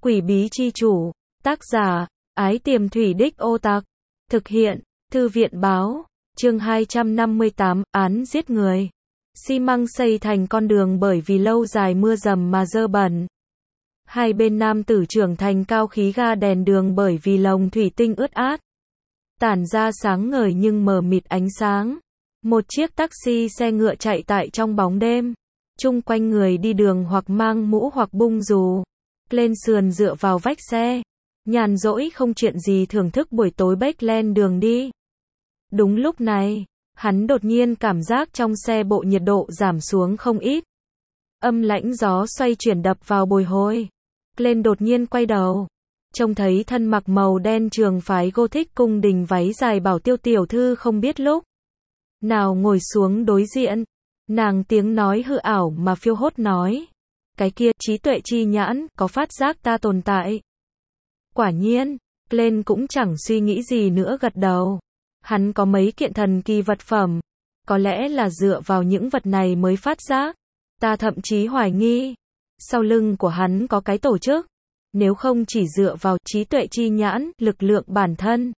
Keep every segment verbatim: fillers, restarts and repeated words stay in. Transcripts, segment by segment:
Quỷ bí chi chủ, tác giả, Ái Tiềm Thủy Đích Ô Tặc, thực hiện, Thư viện báo, chương hai trăm năm mươi tám, án giết người. Xi măng xây thành con đường bởi vì lâu dài mưa dầm mà dơ bẩn. Hai bên nam tử trưởng thành cao khí ga đèn đường bởi vì lồng thủy tinh ướt át. Tản ra sáng ngời nhưng mờ mịt ánh sáng. Một chiếc taxi xe ngựa chạy tại trong bóng đêm. Chung quanh người đi đường hoặc mang mũ hoặc bung dù. Lên sườn dựa vào vách xe. Nhàn rỗi không chuyện gì thưởng thức buổi tối bếch len đường đi. Đúng lúc này, hắn đột nhiên cảm giác trong xe bộ nhiệt độ giảm xuống không ít. Âm lãnh gió xoay chuyển đập vào bồi hồi. Lên đột nhiên quay đầu. Trông thấy thân mặc màu đen trường phái Gothic cung đình váy dài Bảo Tiêu tiểu thư không biết lúc nào ngồi xuống đối diện. Nàng tiếng nói hư ảo mà phiêu hốt nói. Cái kia, trí tuệ chi nhãn, có phát giác ta tồn tại. Quả nhiên, Glenn cũng chẳng suy nghĩ gì nữa gật đầu. Hắn có mấy kiện thần kỳ vật phẩm. Có lẽ là dựa vào những vật này mới phát giác. Ta thậm chí hoài nghi. Sau lưng của hắn có cái tổ chức. Nếu không chỉ dựa vào trí tuệ chi nhãn, lực lượng bản thân.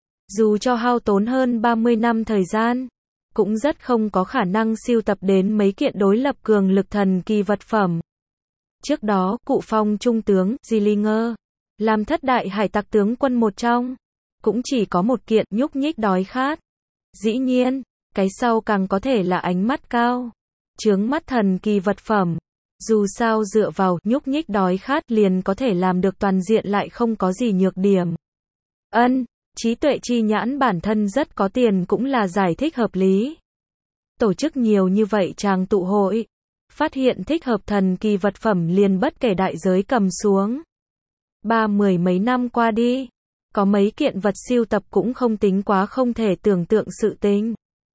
Dù cho hao tốn hơn ba mươi năm thời gian. Cũng rất không có khả năng siêu tập đến mấy kiện đối lập cường lực thần kỳ vật phẩm. Trước đó, cụ phong trung tướng, Gillinger, làm thất đại hải tặc tướng quân một trong. Cũng chỉ có một kiện nhúc nhích đói khát. Dĩ nhiên, cái sau càng có thể là ánh mắt cao. Chướng mắt thần kỳ vật phẩm. Dù sao dựa vào nhúc nhích đói khát liền có thể làm được toàn diện lại không có gì nhược điểm. Ân, trí tuệ chi nhãn bản thân rất có tiền cũng là giải thích hợp lý. Tổ chức nhiều như vậy chàng tụ hội. Phát hiện thích hợp thần kỳ vật phẩm liền bất kể đại giới cầm xuống. Ba mười mấy năm qua đi. Có mấy kiện vật siêu tập cũng không tính quá không thể tưởng tượng sự tình.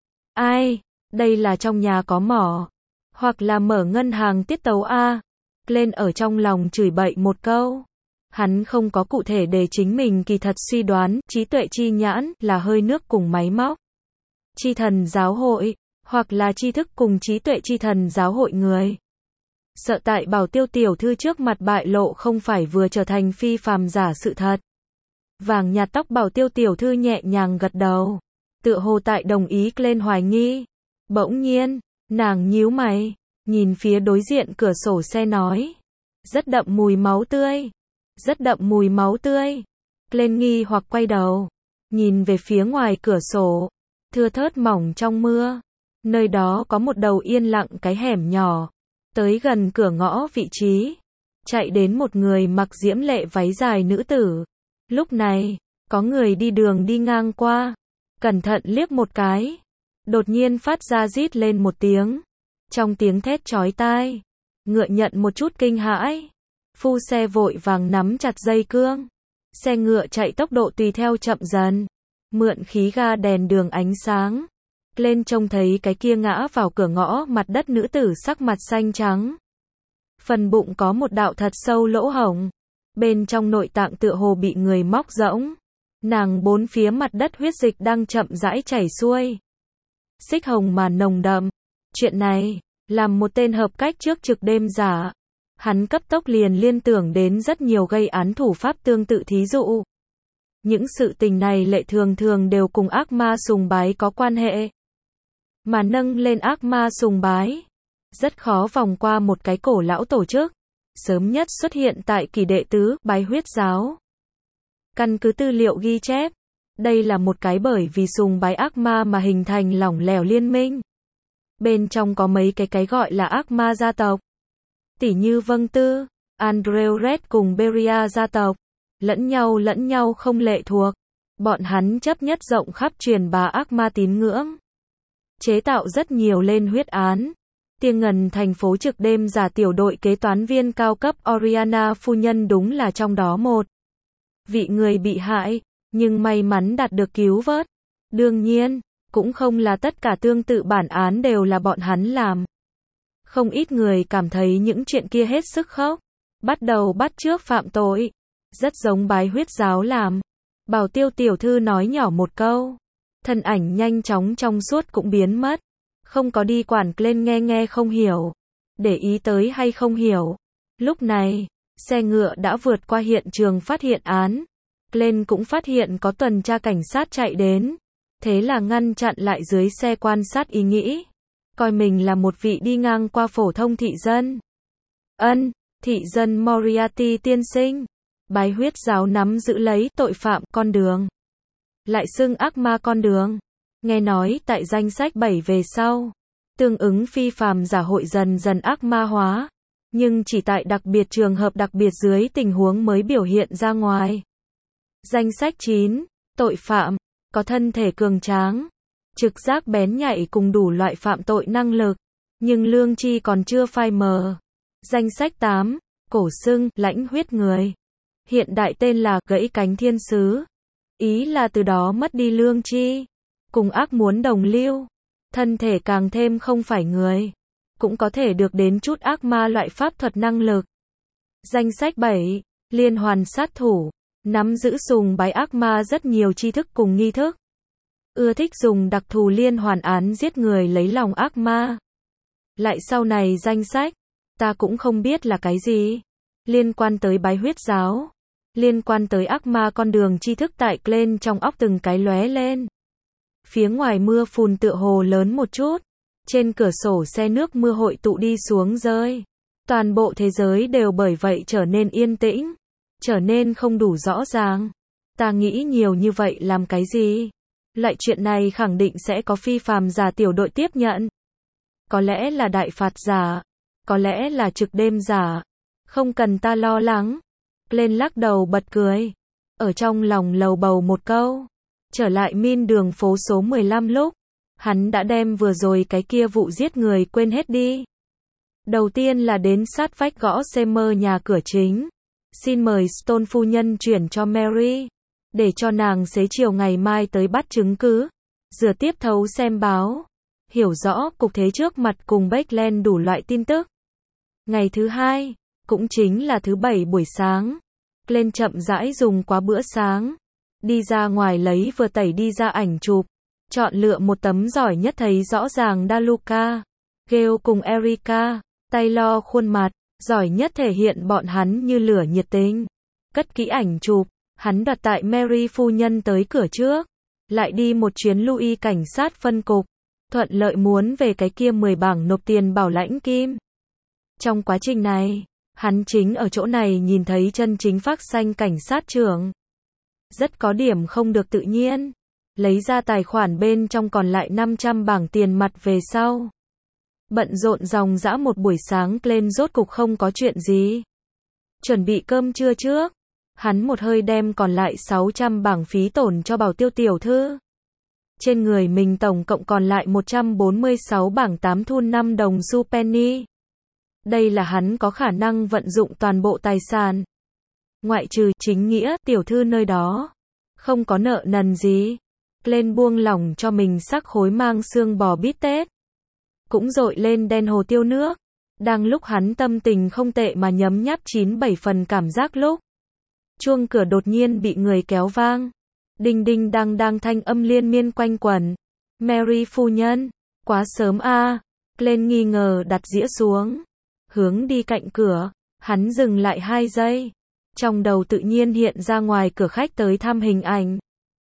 Ai, đây là trong nhà có mỏ. Hoặc là mở ngân hàng tiết tấu A. Lên ở trong lòng chửi bậy một câu. Hắn không có cụ thể để chính mình kỳ thật suy đoán, trí tuệ chi nhãn là hơi nước cùng máy móc. Chi thần giáo hội, hoặc là tri thức cùng trí tuệ chi thần giáo hội người. Sợ tại Bảo Tiêu tiểu thư trước mặt bại lộ không phải vừa trở thành phi phàm giả sự thật. Vàng nhạt tóc Bảo Tiêu tiểu thư nhẹ nhàng gật đầu. Tựa hồ tại đồng ý lên hoài nghi. Bỗng nhiên, nàng nhíu mày, nhìn phía đối diện cửa sổ xe nói. Rất đậm mùi máu tươi. Rất đậm mùi máu tươi. Lên nghi hoặc quay đầu. Nhìn về phía ngoài cửa sổ. Thưa thớt mỏng trong mưa. Nơi đó có một đầu yên lặng cái hẻm nhỏ. Tới gần cửa ngõ vị trí. Chạy đến một người mặc diễm lệ váy dài nữ tử. Lúc này, có người đi đường đi ngang qua. Cẩn thận liếc một cái. Đột nhiên phát ra rít lên một tiếng. Trong tiếng thét chói tai. Ngựa nhận một chút kinh hãi. Phu xe vội vàng nắm chặt dây cương. Xe ngựa chạy tốc độ tùy theo chậm dần. Mượn khí ga đèn đường ánh sáng. Lên trông thấy cái kia ngã vào cửa ngõ mặt đất nữ tử sắc mặt xanh trắng. Phần bụng có một đạo thật sâu lỗ hổng. Bên trong nội tạng tựa hồ bị người móc rỗng. Nàng bốn phía mặt đất huyết dịch đang chậm rãi chảy xuôi. Xích hồng mà nồng đậm. Chuyện này, làm một tên hợp cách trước trực đêm giả. Hắn cấp tốc liền liên tưởng đến rất nhiều gây án thủ pháp tương tự thí dụ. Những sự tình này lệ thường thường đều cùng ác ma sùng bái có quan hệ. Mà nâng lên ác ma sùng bái. Rất khó vòng qua một cái cổ lão tổ chức. Sớm nhất xuất hiện tại kỳ đệ tứ, bái huyết giáo. Căn cứ tư liệu ghi chép. Đây là một cái bởi vì sùng bái ác ma mà hình thành lỏng lẻo liên minh. Bên trong có mấy cái cái gọi là ác ma gia tộc. Tỉ như Vâng Tư, Andrew Red cùng Beria gia tộc. Lẫn nhau lẫn nhau không lệ thuộc. Bọn hắn chấp nhất rộng khắp truyền bá ác ma tín ngưỡng. Chế tạo rất nhiều lên huyết án. Tiên ngần thành phố trực đêm giả tiểu đội kế toán viên cao cấp Oriana phu nhân đúng là trong đó một vị người bị hại, nhưng may mắn đạt được cứu vớt. Đương nhiên, cũng không là tất cả tương tự bản án đều là bọn hắn làm. Không ít người cảm thấy những chuyện kia hết sức khóc. Bắt đầu bắt chước phạm tội. Rất giống bái huyết giáo làm. Bảo Tiêu tiểu thư nói nhỏ một câu. Thân ảnh nhanh chóng trong suốt cũng biến mất. Không có đi quản lên nghe nghe không hiểu. Để ý tới hay không hiểu. Lúc này, Xe ngựa đã vượt qua hiện trường phát hiện án. Glenn cũng phát hiện có tuần tra cảnh sát chạy đến. Thế là ngăn chặn lại dưới xe quan sát ý nghĩ. Coi mình là một vị đi ngang qua phổ thông thị dân. Ân, thị dân Moriarty tiên sinh. Bái huyết giáo nắm giữ lấy tội phạm con đường. Lại xưng ác ma con đường. Nghe nói tại danh sách bảy về sau. Tương ứng phi phàm giả hội dần dần ác ma hóa. Nhưng chỉ tại đặc biệt trường hợp đặc biệt dưới tình huống mới biểu hiện ra ngoài. Danh sách chín. Tội phạm. Có thân thể cường tráng. Trực giác bén nhạy cùng đủ loại phạm tội năng lực. Nhưng lương tri còn chưa phai mờ. Danh sách tám. Cổ xưng, lãnh huyết người. Hiện đại tên là gãy cánh thiên sứ. Ý là từ đó mất đi lương tri. Cùng ác muốn đồng lưu. Thân thể càng thêm không phải người. Cũng có thể được đến chút ác ma loại pháp thuật năng lực. Danh sách bảy. Liên hoàn sát thủ. Nắm giữ sùng bái ác ma rất nhiều tri thức cùng nghi thức. Ưa thích dùng đặc thù liên hoàn án giết người lấy lòng ác ma. Lại sau này danh sách. Ta cũng không biết là cái gì. Liên quan tới bái huyết giáo. Liên quan tới ác ma con đường tri thức tại Glenn trong óc từng cái lóe lên. Phía ngoài mưa phùn tựa hồ lớn một chút. Trên cửa sổ xe nước mưa hội tụ đi xuống rơi. Toàn bộ thế giới đều bởi vậy trở nên yên tĩnh. Trở nên không đủ rõ ràng. Ta nghĩ nhiều như vậy làm cái gì? Loại chuyện này khẳng định sẽ có phi phàm giả tiểu đội tiếp nhận. Có lẽ là đại phạt giả. Có lẽ là trực đêm giả. Không cần ta lo lắng. Lên lắc đầu bật cười. Ở trong lòng lầu bầu một câu. Trở lại min đường phố số mười lăm lúc. Hắn đã đem vừa rồi cái kia vụ giết người quên hết đi. Đầu tiên là đến sát vách gõ Seymour nhà cửa chính. Xin mời Stone phu nhân chuyển cho Mary. Để cho nàng xế chiều ngày mai tới bắt chứng cứ. Rửa tiếp thấu xem báo. Hiểu rõ cục thế trước mặt cùng Backland đủ loại tin tức. Ngày thứ hai, cũng chính là thứ bảy buổi sáng. Glenn chậm rãi dùng quá bữa sáng. Đi ra ngoài lấy vừa tẩy đi ra ảnh chụp. Chọn lựa một tấm giỏi nhất thấy rõ ràng Daluka, Gail cùng Erica, Taylor khuôn mặt. Giỏi nhất thể hiện bọn hắn như lửa nhiệt tình. Cất kỹ ảnh chụp. Hắn đặt tại Mary phu nhân tới cửa trước. Lại đi một chuyến Louis cảnh sát phân cục. Thuận lợi muốn về cái kia mười bảng nộp tiền bảo lãnh kim. Trong quá trình này, hắn chính ở chỗ này nhìn thấy chân chính phác xanh cảnh sát trưởng. Rất có điểm không được tự nhiên. Lấy ra tài khoản bên trong còn lại năm trăm bảng tiền mặt về sau. Bận rộn ròng rã một buổi sáng lên rốt cục không có chuyện gì. Chuẩn bị cơm trưa trước. Hắn một hơi đem còn lại sáu trăm bảng phí tổn cho Bảo Tiêu tiểu thư. Trên người mình tổng cộng còn lại một trăm bốn mươi sáu bảng tám thun năm đồng xu penny. Đây là hắn có khả năng vận dụng toàn bộ tài sản. Ngoại trừ chính nghĩa tiểu thư nơi đó. Không có nợ nần gì. Lên buông lỏng cho mình sắc khối mang xương bò bít tết. Cũng dội lên đen hồ tiêu nước. Đang lúc hắn tâm tình không tệ mà nhấm nháp chín bảy phần cảm giác lúc. Chuông cửa đột nhiên bị người kéo vang. Đinh đinh đang đang thanh âm liên miên quanh quẩn. Mary phu nhân. Quá sớm a à. Glenn nghi ngờ đặt dĩa xuống. Hướng đi cạnh cửa. Hắn dừng lại hai giây. Trong đầu tự nhiên hiện ra ngoài cửa khách tới thăm hình ảnh.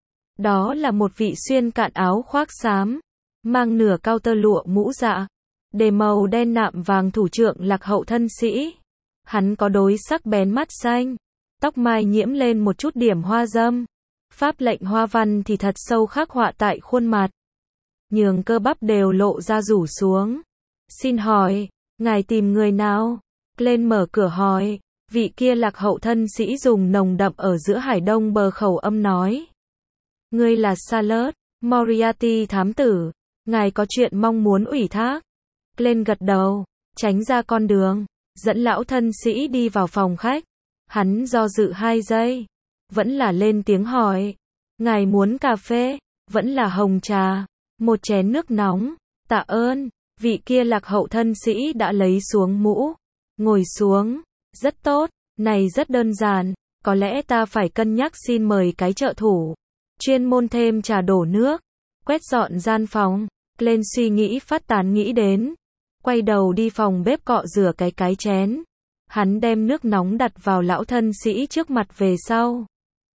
Đó là một vị xuyên cạn áo khoác xám. Mang nửa cao tơ lụa mũ dạ. Đề màu đen nạm vàng thủ trưởng lạc hậu thân sĩ. Hắn có đôi sắc bén mắt xanh. Tóc mai nhiễm lên một chút điểm hoa dâm. Pháp lệnh hoa văn thì thật sâu khắc họa tại khuôn mặt. Nhường cơ bắp đều lộ ra rủ xuống. Xin hỏi, ngài tìm người nào? Lên mở cửa hỏi. Vị kia lạc hậu thân sĩ dùng nồng đậm ở giữa Hải Đông bờ khẩu âm nói. Ngươi là Charlotte Moriarty thám tử. Ngài có chuyện mong muốn ủy thác. Glenn gật đầu, tránh ra con đường, dẫn lão thân sĩ đi vào phòng khách. Hắn do dự hai giây, vẫn là lên tiếng hỏi. Ngài muốn cà phê, vẫn là hồng trà, một chén nước nóng. Tạ ơn. Vị kia lạc hậu thân sĩ đã lấy xuống mũ, ngồi xuống. Rất tốt, này rất đơn giản, có lẽ ta phải cân nhắc xin mời cái trợ thủ. Chuyên môn thêm trà đổ nước, quét dọn gian phòng. Lên suy nghĩ phát tán nghĩ đến. Quay đầu đi phòng bếp cọ rửa cái cái chén. Hắn đem nước nóng đặt vào lão thân sĩ trước mặt về sau.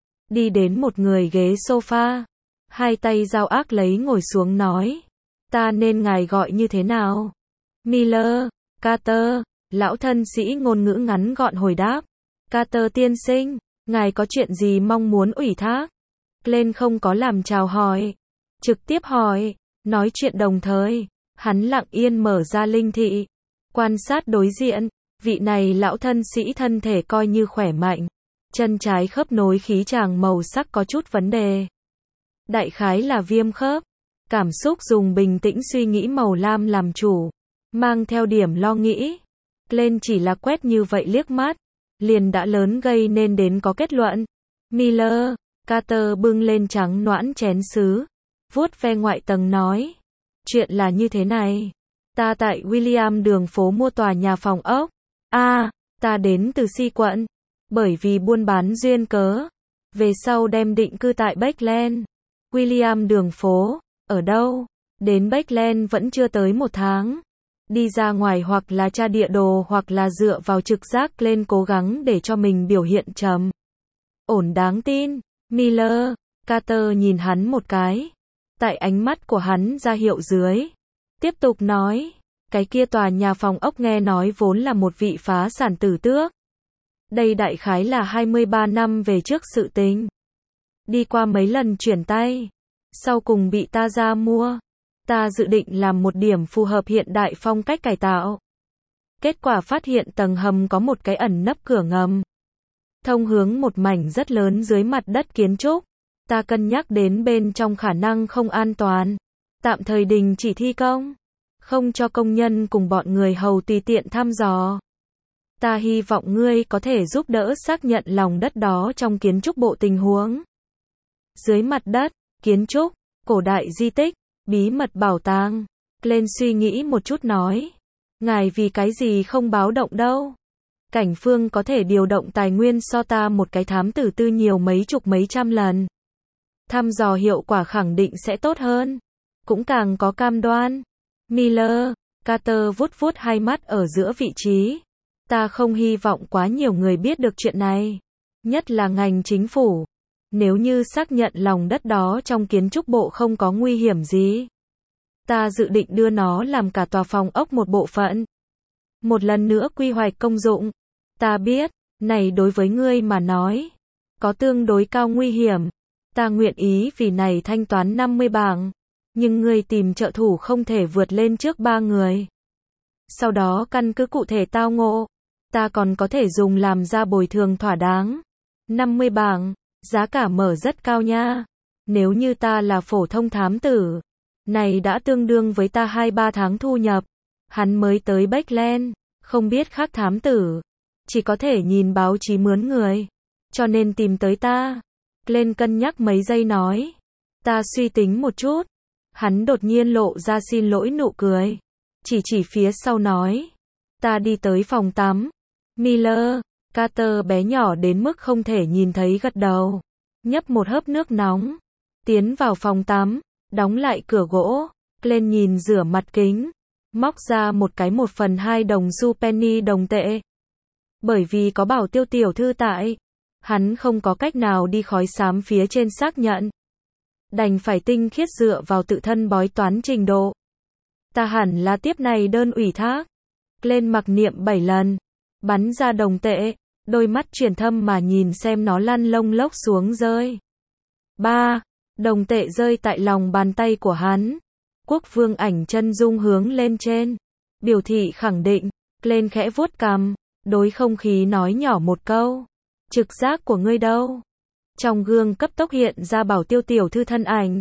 Đi đến một người ghế sofa. Hai tay giao ác lấy ngồi xuống nói. Ta nên ngài gọi như thế nào? Miller, Carter, lão thân sĩ ngôn ngữ ngắn gọn hồi đáp. Carter tiên sinh, ngài có chuyện gì mong muốn ủy thác? Glenn không có làm chào hỏi. Trực tiếp hỏi, nói chuyện đồng thời. Hắn lặng yên mở ra linh thị. Quan sát đối diện, vị này lão thân sĩ thân thể coi như khỏe mạnh. Chân trái khớp nối khí tràng màu sắc có chút vấn đề. Đại khái là viêm khớp. Cảm xúc dùng bình tĩnh suy nghĩ màu lam làm chủ. Mang theo điểm lo nghĩ. Glenn chỉ là quét như vậy liếc mắt. Liền đã lớn gây nên đến có kết luận. Miller, Carter bưng lên trắng noãn chén sứ. Vuốt ve ngoại tầng nói. Chuyện là như thế này. Ta tại William đường phố mua tòa nhà phòng ốc. A, à, ta đến từ Si quận. Bởi vì buôn bán duyên cớ. Về sau đem định cư tại Bakeland. William đường phố, ở đâu? Đến Bakeland vẫn chưa tới một tháng. Đi ra ngoài hoặc là tra địa đồ hoặc là dựa vào trực giác lên cố gắng để cho mình biểu hiện trầm ổn đáng tin. Miller, Carter nhìn hắn một cái. Tại ánh mắt của hắn ra hiệu dưới. Tiếp tục nói. Cái kia tòa nhà phòng ốc nghe nói vốn là một vị phá sản tử tước. Đây đại khái là hai mươi ba năm về trước sự tình. Đi qua mấy lần chuyển tay. Sau cùng bị ta ra mua. Ta dự định làm một điểm phù hợp hiện đại phong cách cải tạo. Kết quả phát hiện tầng hầm có một cái ẩn nấp cửa ngầm. Thông hướng một mảnh rất lớn dưới mặt đất kiến trúc. Ta cân nhắc đến bên trong khả năng không an toàn. Tạm thời đình chỉ thi công. Không cho công nhân cùng bọn người hầu tùy tiện thăm dò. Ta hy vọng ngươi có thể giúp đỡ xác nhận lòng đất đó trong kiến trúc bộ tình huống. Dưới mặt đất, kiến trúc, cổ đại di tích, bí mật bảo tàng. Glenn suy nghĩ một chút nói. Ngài vì cái gì không báo động đâu? Cảnh phương có thể điều động tài nguyên so ta một cái thám tử tư nhiều mấy chục mấy trăm lần. Thăm dò hiệu quả khẳng định sẽ tốt hơn. Cũng càng có cam đoan. Miller, Carter vuốt vuốt hai mắt ở giữa vị trí. Ta không hy vọng quá nhiều người biết được chuyện này. Nhất là ngành chính phủ. Nếu như xác nhận lòng đất đó trong kiến trúc bộ không có nguy hiểm gì. Ta dự định đưa nó làm cả tòa phòng ốc một bộ phận. Một lần nữa quy hoạch công dụng. Ta biết, này đối với ngươi mà nói. Có tương đối cao nguy hiểm. Ta nguyện ý vì này thanh toán năm mươi bảng. Nhưng ngươi tìm trợ thủ không thể vượt lên trước ba người. Sau đó căn cứ cụ thể tao ngộ. Ta còn có thể dùng làm ra bồi thường thỏa đáng. năm mươi bảng. Giá cả mở rất cao nha. Nếu như ta là phổ thông thám tử. Này đã tương đương với ta hai ba tháng thu nhập. Hắn mới tới Bakeland. Không biết khác thám tử. Chỉ có thể nhìn báo chí mướn người. Cho nên tìm tới ta. Glenn cân nhắc mấy giây nói. Ta suy tính một chút. Hắn đột nhiên lộ ra xin lỗi nụ cười. Chỉ chỉ phía sau nói. Ta đi tới phòng tắm. Miller, Carter bé nhỏ đến mức không thể nhìn thấy gật đầu. Nhấp một hớp nước nóng. Tiến vào phòng tắm. Đóng lại cửa gỗ. Glenn nhìn rửa mặt kính. Móc ra một cái một phần hai đồng xu penny đồng tệ. Bởi vì có bảo tiêu tiểu thư tại. Hắn không có cách nào đi khói xám phía trên xác nhận. Đành phải tinh khiết dựa vào tự thân bói toán trình độ. Ta hẳn là tiếp này đơn ủy thác. Glenn mặc niệm bảy lần. Bắn ra đồng tệ. Đôi mắt chuyển thâm mà nhìn xem nó lăn lông lốc xuống rơi. Ba. Đồng tệ rơi tại lòng bàn tay của hắn. Quốc vương ảnh chân dung hướng lên trên. Biểu thị khẳng định. Glenn khẽ vuốt cằm. Đối không khí nói nhỏ một câu. Trực giác của ngươi đâu? Trong gương cấp tốc hiện ra bảo tiêu tiểu thư thân ảnh.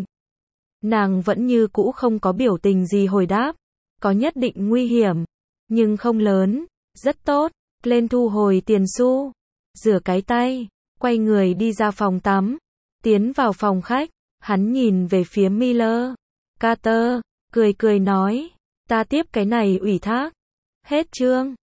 Nàng vẫn như cũ không có biểu tình gì hồi đáp. Có nhất định nguy hiểm. Nhưng không lớn. Rất tốt. Glenn thu hồi tiền xu. Rửa cái tay. Quay người đi ra phòng tắm. Tiến vào phòng khách. Hắn nhìn về phía Miller. Carter. Cười cười nói. Ta tiếp cái này ủy thác. Hết chương.